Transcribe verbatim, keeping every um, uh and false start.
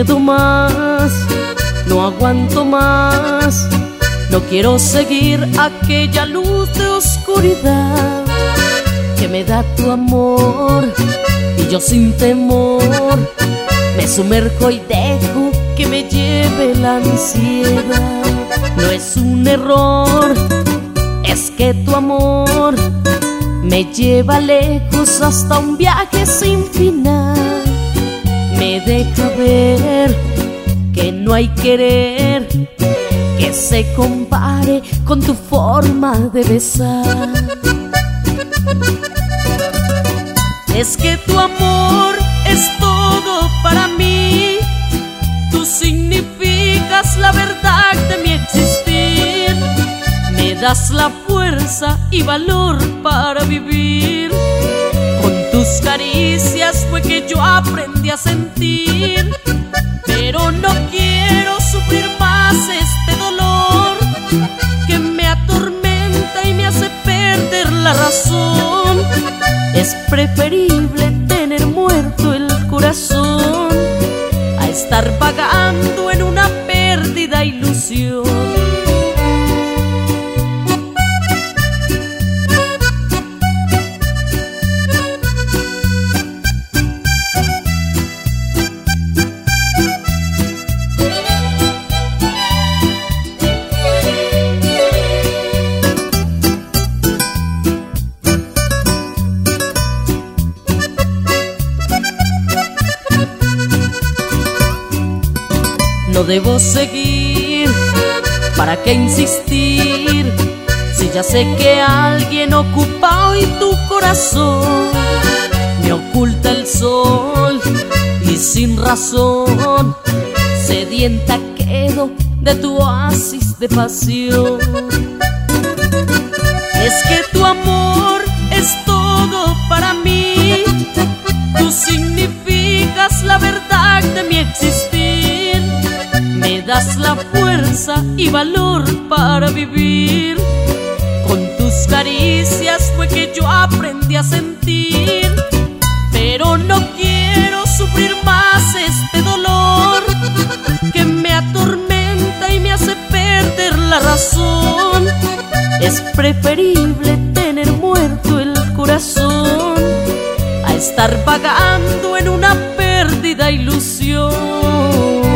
puedo más, no aguanto más. No quiero seguir aquella luz de oscuridad que me da tu amor, y yo sin temor me sumerjo y dejo que me lleve la ansiedad. No es un error, es que tu amor me lleva lejos hasta un viaje sin final. Me deja ver que no hay querer que se compare con tu forma de besar. Es que tu amor es todo para mí, tú significas la verdad de mi existir. Me das la fuerza y valor para vivir. Con tus caricias fue que yo aprendí a sentir. Pero no quiero sufrir más este dolor que me atormenta y me hace perder la razón. Es preferible tener muerto el corazón a estar vagando en una perdida ilusión. No debo seguir, ¿para qué insistir? Si ya sé que alguien ocupa hoy tu corazón. Me oculta el sol y sin razón sedienta quedo de tu oasis de pasión. Es que tu amor es todo para mí, tú significas la verdad de mi existir. Me das la fuerza y valor para vivir. Con tus caricias fue que yo aprendí a sentir. Pero no quiero sufrir más este dolor que me atormenta y me hace perder la razón. Es preferible tener muerto el corazón a estar vagando en una perdida ilusión.